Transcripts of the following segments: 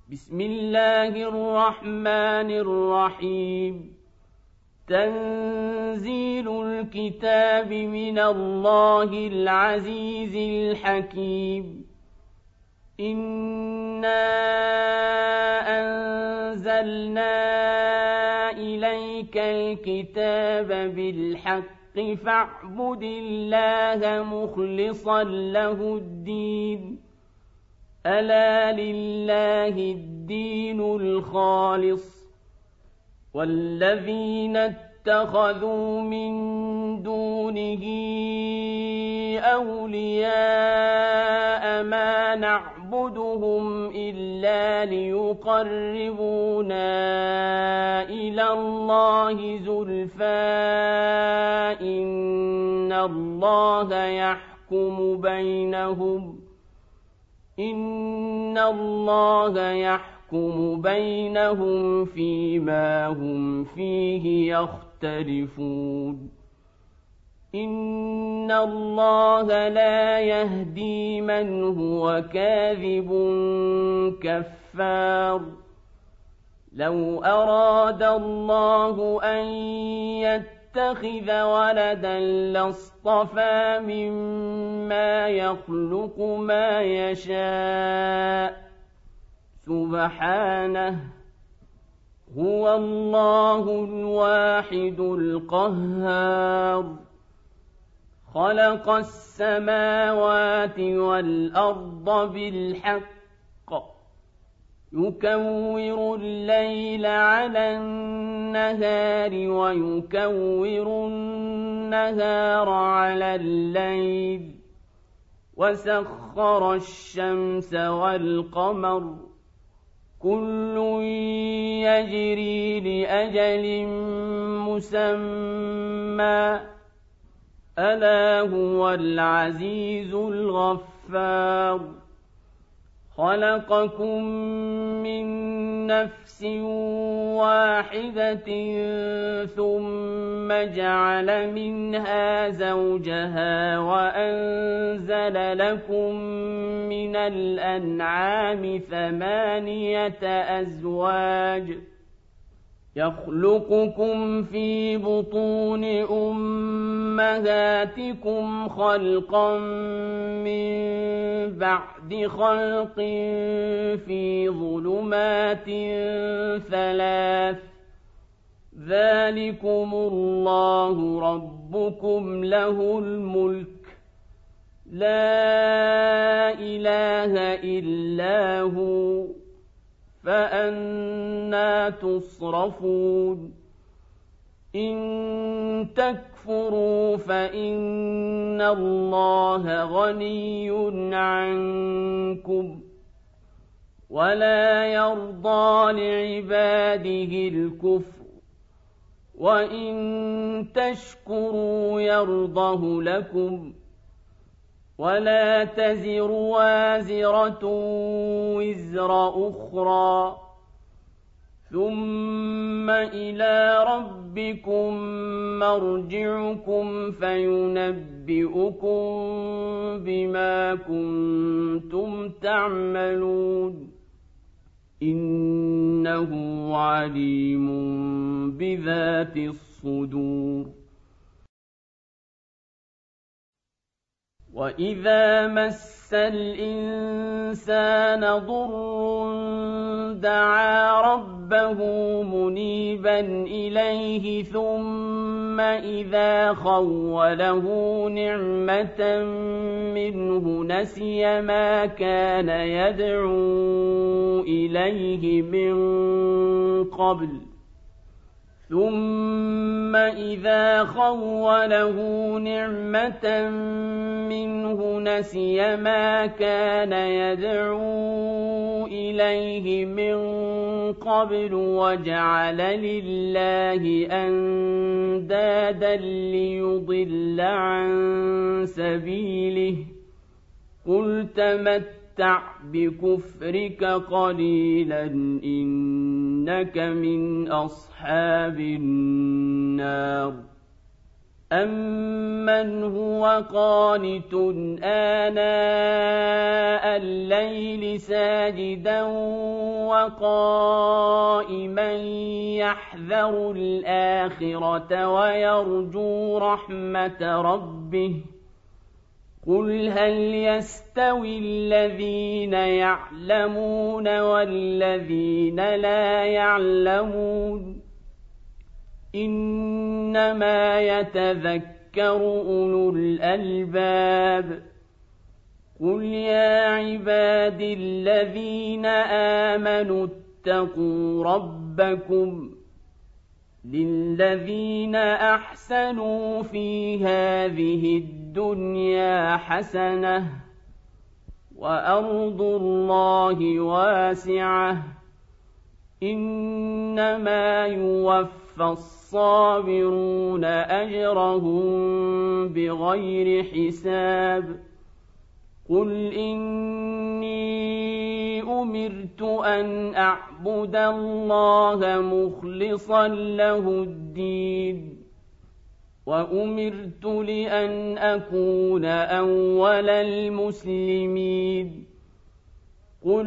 بسم الله الرحمن الرحيم. تنزيل الكتاب من الله العزيز الحكيم. إنا أنزلنا إليك الكتاب بالحق فاعبد الله مخلصا له الدين. ألا لله الدين الخالص. والذين اتخذوا من دونه أولياء ما نعبدهم إلا ليقربونا إلى الله زلفى إن الله يحكم بينهم فيما هم فيه يختلفون. إن الله لا يهدي من هو كاذب كفار. لو أراد الله أن يتخذ ولدا لاصطفى مما يخلق ما يشاء سبحانه هو الله الواحد القهار. خلق السماوات والأرض بالحق يكور الليل على النهار ويكور النهار على الليل وسخر الشمس والقمر كل يجري لأجل مسمى ألا هو العزيز الغفار. خلقكم من نفس واحدة ثم جعل منها زوجها وأنزل لكم من الأنعام 8 أزواج يخلقكم في بطون أمهاتكم خلقا من بعد خلق في ظلمات 3 ذلكم الله ربكم له الملك لا إله إلا هو فأنى تصرفون. إن تكفروا فإن الله غني عنكم ولا يرضى لعباده الكفر وإن تشكروا يرضه لكم ولا تزر وازرة وزر أخرى ثم إلى ربكم مرجعكم فينبئكم بما كنتم تعملون إنه عليم بذات الصدور. وإذا مس الإنسان ضر دعا ربه منيبا إليه ثم إذا خوله نعمة منه نسي ما كان يدعو إليه من قبل ثم إذا خوله نعمة منه نسي ما كان يدعو إليه من قبل وجعل لله أندادا ليضل عن سبيله قل تمتع بكفرك قليلا إنك من أصحاب النار. أَمَّنْ هُوَ قَانِتٌ آنَاءَ اللَّيْلِ سَاجِدًا وَقَائِمًا يَحْذَرُ الْآخِرَةَ وَيَرْجُو رَحْمَةَ رَبِّهِ قُلْ هَلْ يَسْتَوِي الَّذِينَ يَعْلَمُونَ وَالَّذِينَ لَا يَعْلَمُونَ إِنَّمَا يَتَذَكَّرُ أُولُو الْأَلْبَابِ قُلْ يَا عِبَادِي الَّذِينَ آمَنُوا اتَّقُوا رَبَّكُمْ لِلَّذِينَ أَحْسَنُوا فِي هَٰذِهِ الدُّنْيَا حَسَنَةٌ وَأَرْضُ اللَّهِ وَاسِعَةٌ إِنَّمَا يُوَفَّى الصَّابِرُونَ أَجْرَهُم بِغَيْرِ حِسَابٍ قُلْ إِنِّي أُمِرْتُ أَنْ أَعْبُدَ اللَّهَ مُخْلِصًا لَّهُ الدِّينَ وَأُمِرْتُ لِأَنْ أَكُونَ أَوَّلَ الْمُسْلِمِينَ قُلْ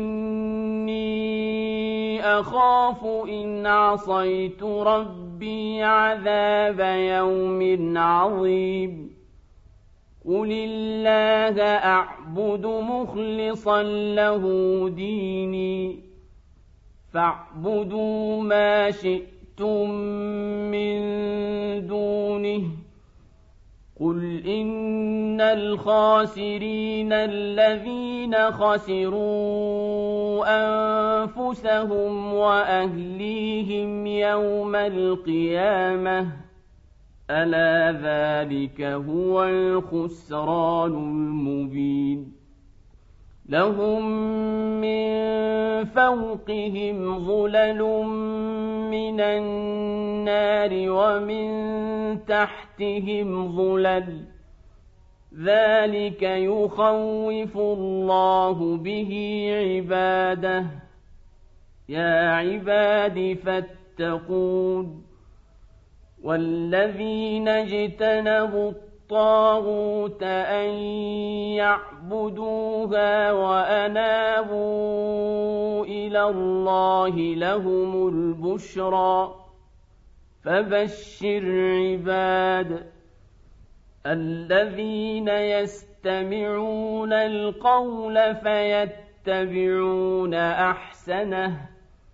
إِنِّي أَخَافُ إِنْ عَصَيْتُ رَبِّي عَذَابَ يَوْمٍ عَظِيمٍ قُلِ اللَّهَ أَعْبُدُ مُخْلِصًا لَّهُ دِينِي فَاعْبُدُوا مَا شِئْتُم مِّن دُونِهِ قُلْ إِنَّ الْخَاسِرِينَ الَّذِينَ خَسِرُوا أَنفُسَهُمْ وَأَهْلِيهِمْ يَوْمَ الْقِيَامَةِ أَلَا ذَلِكَ هُوَ الْخُسْرَانُ الْمُبِينُ لَهُم مِّن فَوْقِهِمْ ظُلَلٌ مِّنَ النَّارِ وَمِن تَحْتِهِمْ ظُلَلٌ ذَلِكَ يُخَوِّفُ اللَّهُ بِهِ عِبَادَهُ يَا عِبَادِ فَاتَّقُونِ وَالَّذِينَ اجْتَنَبُوا الطَّاغُوتَ أَن يَعْبُدُوهَا وَأَنَابُوا إِلَى اللَّهِ لَهُمُ الْبُشْرَىٰ فَبَشِّرْ عِبَادِ الَّذِينَ يَسْتَمِعُونَ الْقَوْلَ فَيَتَّبِعُونَ أَحْسَنَهُ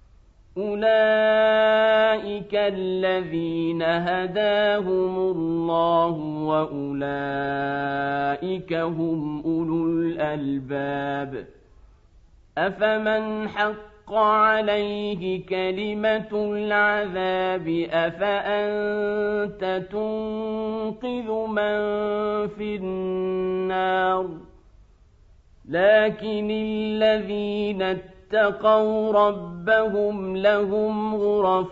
أُولَٰئِكَ الَّذِينَ هَدَاهُمُ اللَّهُ وَأُولَٰئِكَ هُمْ أُولُو الْأَلْبَابِ أَفَمَنْ حَقَّ عَلَيْهِ كَلِمَةُ الْعَذَابِ أَفَأَنتَ تُنقِذُ مَن فِي النَّارِ لَٰكِنِ الَّذِينَ اتَّقَوْا رَبَّهُمْ لَهُمْ غُرَفٌ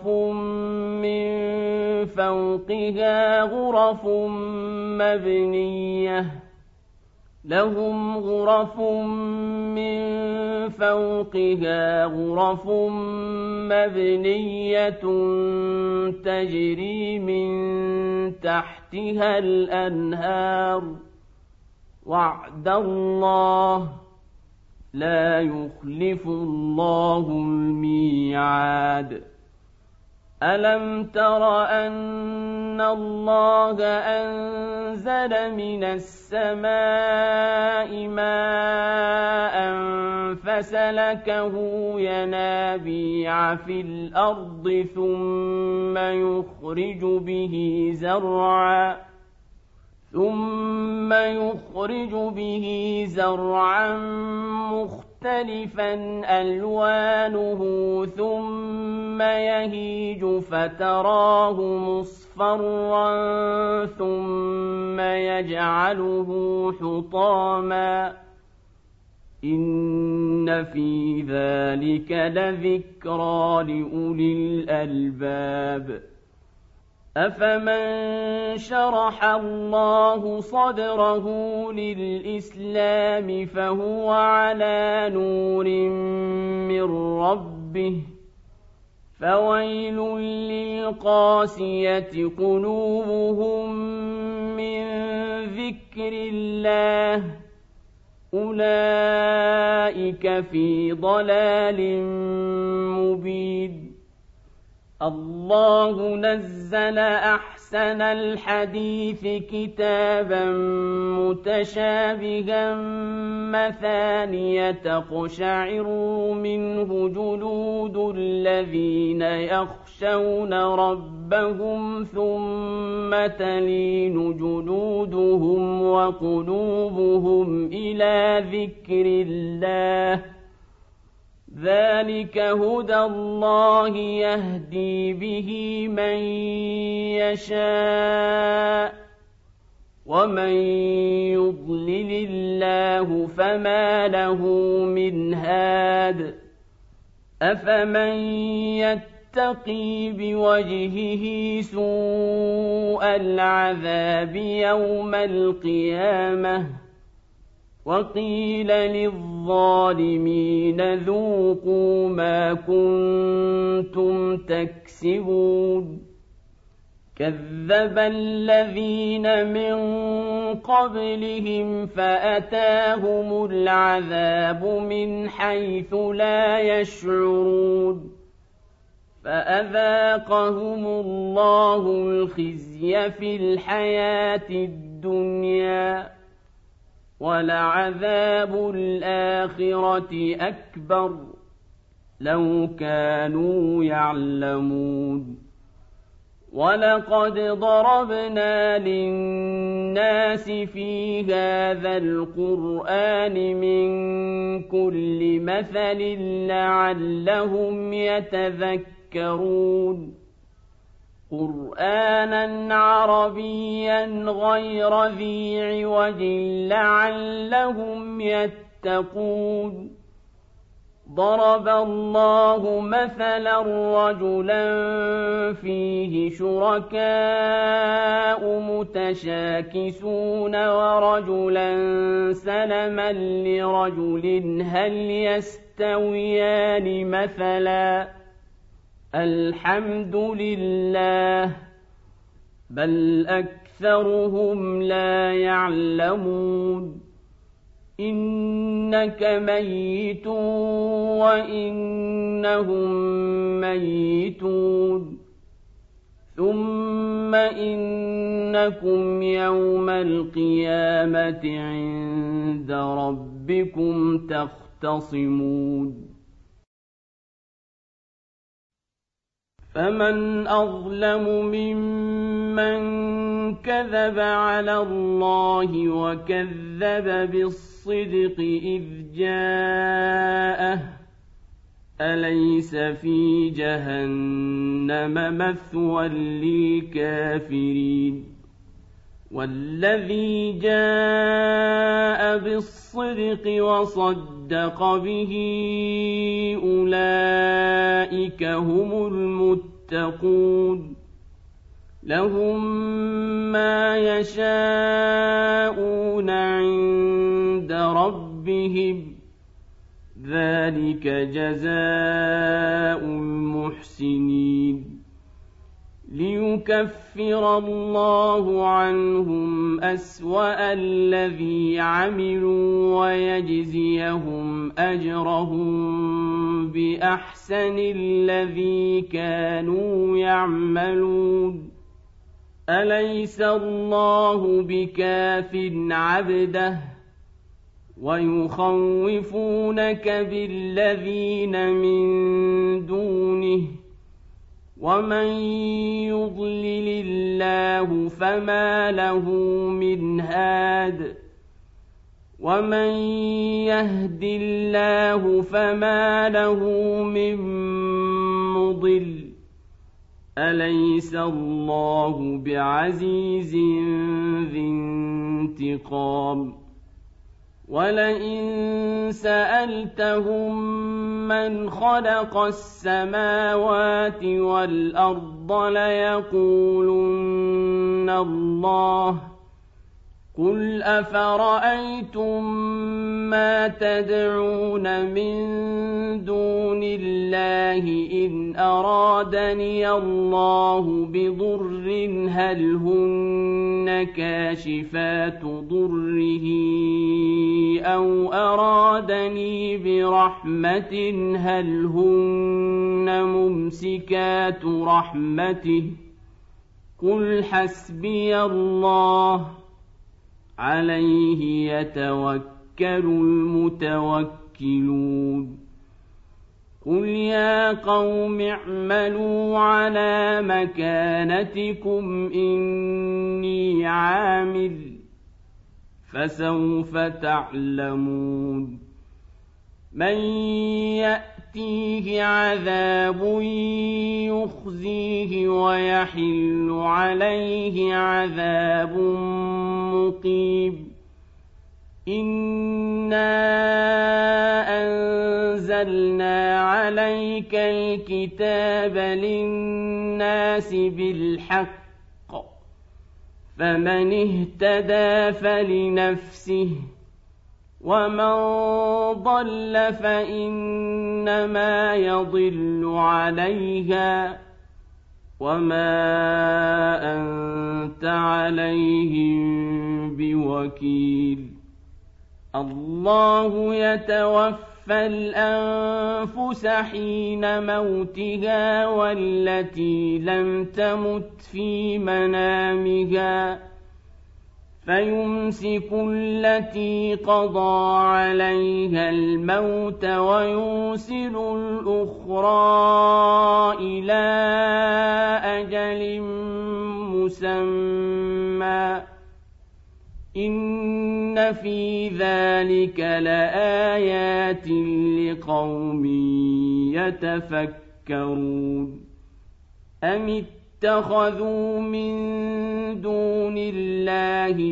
من فوقها غرف مبنية تجري من تحتها الأنهار وعد الله لا يخلف الله الميعاد ألم تر أن الله أنزل من السماء ماء فسلكه ينابيع في الأرض ثم يخرج به زرعا مختلفا ألوانه ثم يهيج فتراه مصفرا ثم يجعله حطاما إن في ذلك لذكرى لأولي الألباب أفمن شرح الله صدره للإسلام فهو على نور من ربه فويل للقاسية قلوبهم من ذكر الله أولئك في ضلال مبين الله نزل أحسن الحديث كتابا متشابها مثانية تقشعر منه جلود الذين يخشون ربهم ثم تلين جلودهم وقلوبهم إلى ذكر الله ذلك هدى الله يهدي به من يشاء ومن يضلل الله فما له من هاد أفمن يتقي بوجهه سوء العذاب يوم القيامة وقيل للظالمين ذوقوا ما كنتم تكسبون كذب الذين من قبلهم فأتاهم العذاب من حيث لا يشعرون فأذاقهم الله الخزي في الحياة الدنيا ولعذاب الآخرة أكبر لو كانوا يعلمون ولقد ضربنا للناس في هذا القرآن من كل مثل لعلهم يتذكرون قرآنا عربيا غير ذي عوج لعلهم يتقون ضرب الله مثلا رجلا فيه شركاء متشاكسون ورجلا سلما لرجل هل يستويان مثلا الحمد لله بل أكثرهم لا يعلمون إنك ميت وإنهم ميتون ثم إنكم يوم القيامة عند ربكم تختصمون فمن أظلم ممن كذب على الله وكذب بالصدق إذ جاءه أليس في جهنم مثوى للكافرين والذي جاء بالصدق وصدق به أولئك هم المتقون لهم ما يشاءون عند ربهم ذلك جزاء المحسنين ليكفر الله عنهم أسوأ الذي عملوا ويجزيهم أجرهم بأحسن الذي كانوا يعملون أليس الله بكاف عبده ويخوفونك بالذين من دونه ومن يضلل الله فما له من هاد ومن يهد الله فما له من مضل أليس الله بعزيز ذي انتقام ولئن سألتهم من خلق السماوات والأرض ليقولن الله قل أفرأيتم ما تدعون من دون الله الله إن أرادني الله بضر هل هن كاشفات ضره أو أرادني برحمة هل هن ممسكات رحمته قل حسبي الله عليه يتوكل المتوكلون قل يا قوم اعملوا على مكانتكم إني عامل فسوف تعلمون من يأتيه عذاب يخزيه ويحل عليه عذاب مقيم إنا أنزلنا عليك الكتاب للناس بالحق فمن اهتدى فلنفسه ومن ضل فإنما يضل عليها وما أنت عليهم بوكيل الله يتوفى الأنفس حين موتها والتي لم تمت في منامها فيمسك التي قضى عليها الموت ويرسل الأخرى إلى أجل مسمى إن في ذلك لآيات لقوم يتفكرون أم اتخذوا من دون الله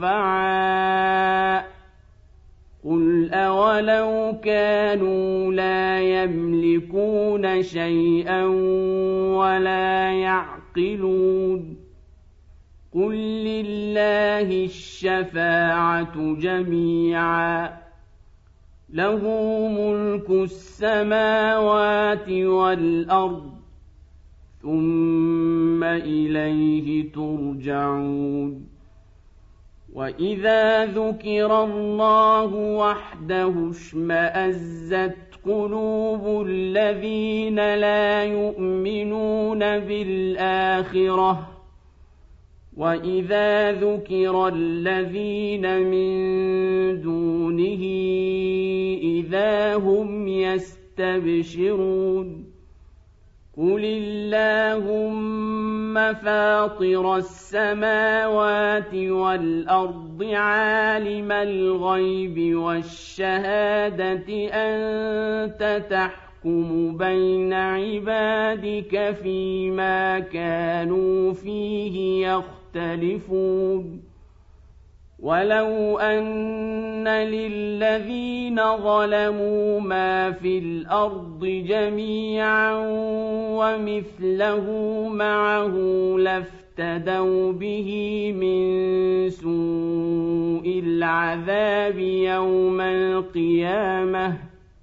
شفعاء قل أولو كانوا لا يملكون شيئا ولا يعقلون قل لله الشفاعة جميعا له ملك السماوات والأرض ثم إليه ترجعون وإذا ذكر الله وحده اشمأزت قلوب الذين لا يؤمنون بالآخرة وإذا ذكر الذين من دونه إذا هم يستبشرون قل اللهم فاطر السماوات والأرض عالم الغيب والشهادة أنت تحكم بين عبادك فيما كانوا فيه يختلفون ولو أن للذين ظلموا ما في الأرض جميعا ومثله معه لافتدوا به من سوء العذاب يوم القيامة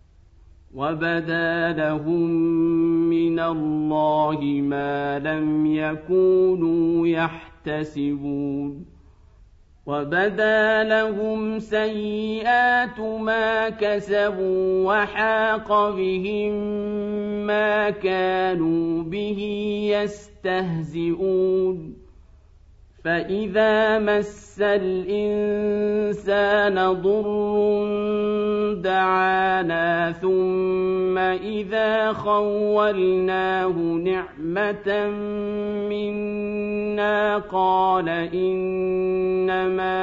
وبدا لهم من الله ما لم يكونوا يحتسبون وبدا لهم سيئات ما كسبوا وحاق بهم ما كانوا به يستهزئون فإذا مس الإنسان ضر دعانا ثم إذا خولناه نعمة منا قال إنما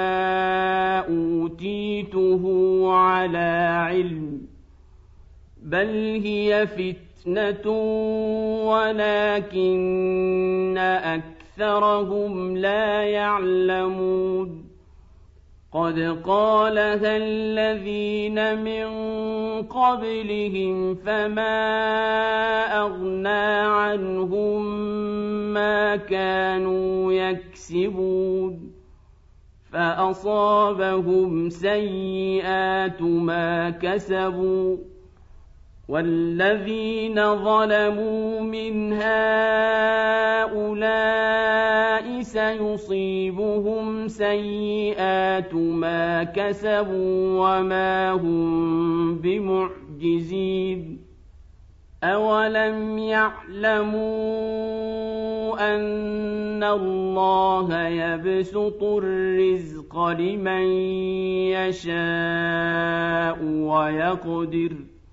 أوتيته على علم بل هي فتنة ولكن أكثرهم لا يعلمون قد قالها الذين من قبلهم فما أغنى عنهم ما كانوا يكسبون فأصابهم سيئات ما كسبوا والذين ظلموا من هؤلاء سيصيبهم سيئات ما كسبوا وما هم بمعجزين أولم يعلموا أن الله يبسط الرزق لمن يشاء ويقدر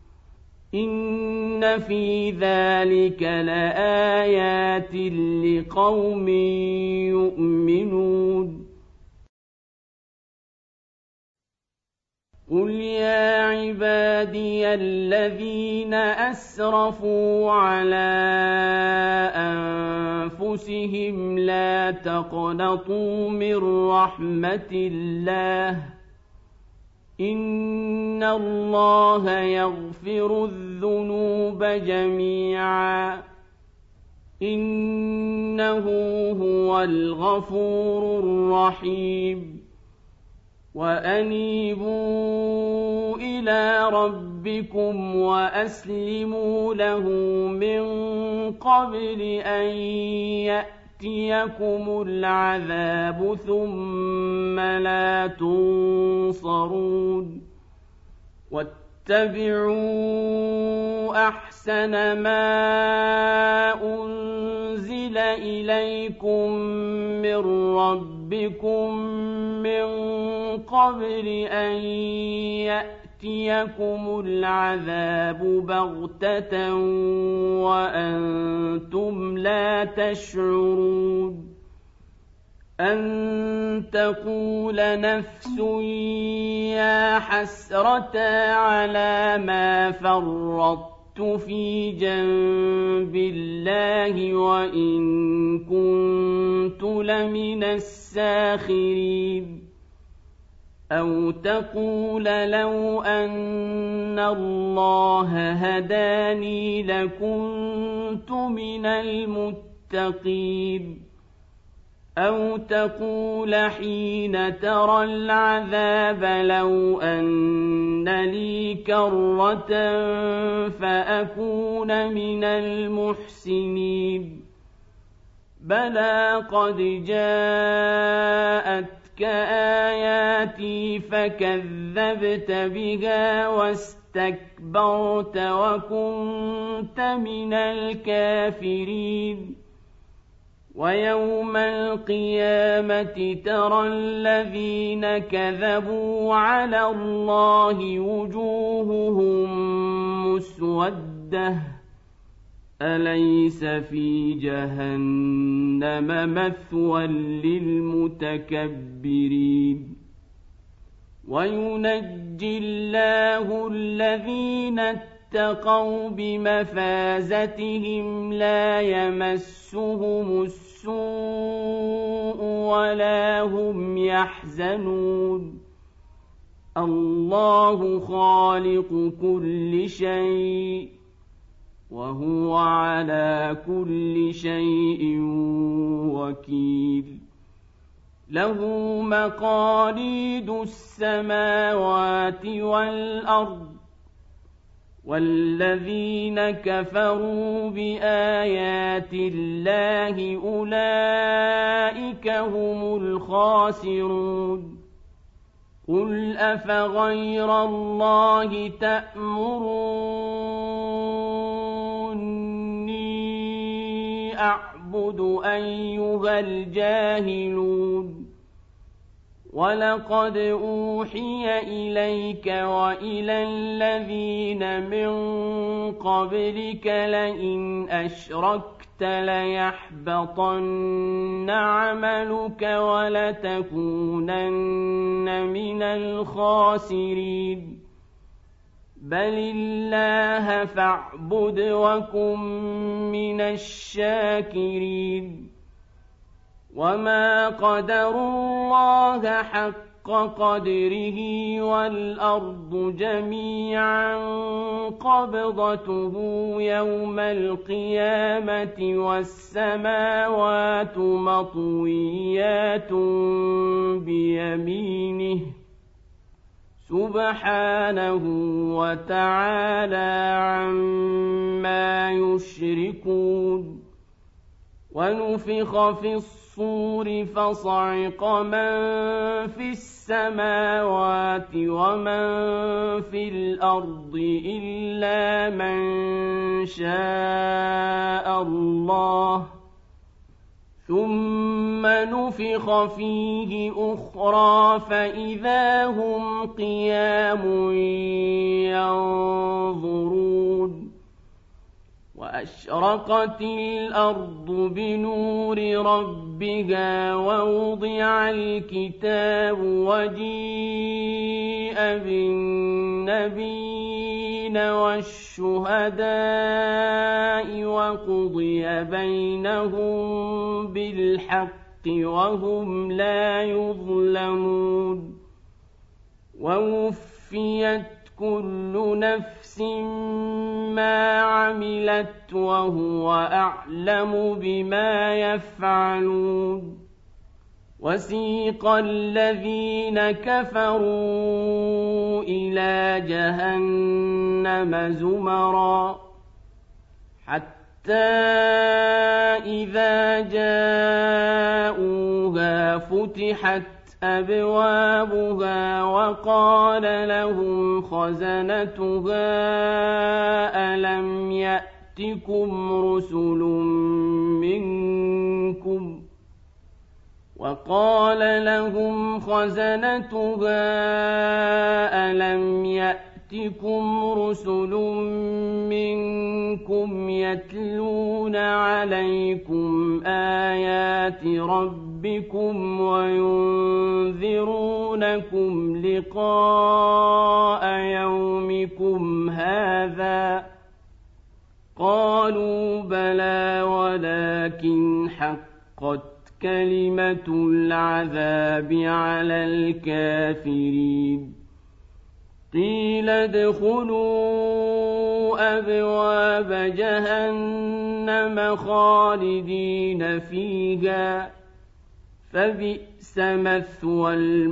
إن في ذلك لآيات لقوم يؤمنون قل يا عبادي الذين أسرفوا على أنفسهم لا تقنطوا من رحمة الله إن الله يغفر الذنوب جميعا إنه هو الغفور الرحيم وأنيبوا إلى ربكم وأسلموا له من قبل أن يأتيكم العذاب ثم لا تنصرون واتبعوا أحسن ما أنزل إليكم من ربكم من قبل أن يأتيكم العذاب بغتة وأنتم لا تشعرون أن تقول نفس يا حسرة على ما فرطت في جنب الله وإن كنت لمن الساخرين أو تقول لو أن الله هداني لكنت من المتقين أو تقول حين ترى العذاب لو أن لي كرة فأكون من المحسنين بلى قد جاءتك آياتي فكذبت بها واستكبرت وكنت من الكافرين ويوم القيامة ترى الذين كذبوا على الله وجوههم مسودة أليس في جهنم مثوى للمتكبرين وينجي الله الذين اتقوا بمفازتهم لا يمسهم السوء ولا هم يحزنون الله خالق كل شيء وهو على كل شيء وكيل له مقاليد السماوات والأرض والذين كفروا بآيات الله أولئك هم الخاسرون قل أفغير الله تأمروني أعبد أيها الجاهلون ولقد أوحي إليك وإلى الذين من قبلك لئن أشركت ليحبطن عملك ولتكونن من الخاسرين بل الله فاعبد وكن من الشاكرين وما قدروا الله حق قدره والأرض جميعا قبضته يوم القيامة والسماوات مطويات بيمينه سبحانه وتعالى عما يشركون ونفخ في الصور فصعق من في السماوات ومن في الأرض إلا من شاء الله ثم نفخ فيه أخرى فإذا هم قيام ينظرون وأشرقت الأرض بنور ربها ووضع الكتاب وجيء بالنبيين والشهداء وقضي بينهم بالحق وهم لا يظلمون ووفيت كل نفس ما عملت وهو أعلم بما يفعلون وسيق الذين كفروا إلى جهنم زمرا حتى إذا جاءوها فتحت أبوابها وقال لهم خزنتها ألم يأتكم رسل منكم يتلون عليكم آيات ربكم وينذرونكم لقاء يومكم هذا قالوا بلى ولكن حقت كلمة العذاب على الكافرين قيل ادخلوا أبواب جهنم خالدين فيها فبئس مثوى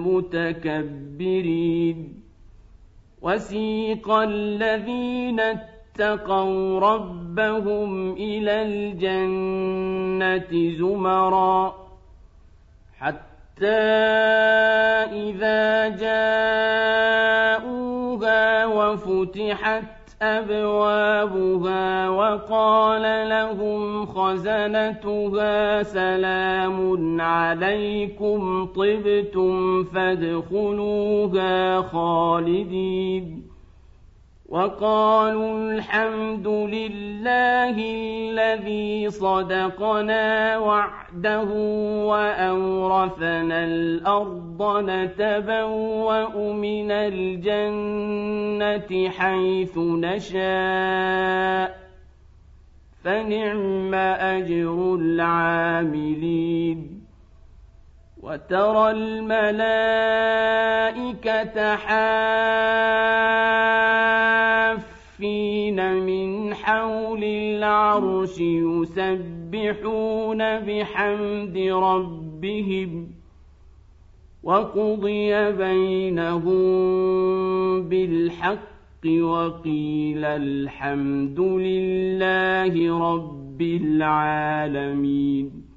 المتكبرين وسيق الذين اتقوا ربهم إلى الجنة زمرا حتى إذا جاءوها وفتحت أبوابها وقال لهم خزنتها سلام عليكم طبتم فادخلوها خالدين وقالوا الحمد لله الذي صدقنا وعده وأورثنا الأرض نتبوأ من الجنة حيث نشاء فنعم أجر العاملين وترى الملائكة حافين من حول العرش يسبحون بحمد ربهم وقضي بينهم بالحق وقيل الحمد لله رب العالمين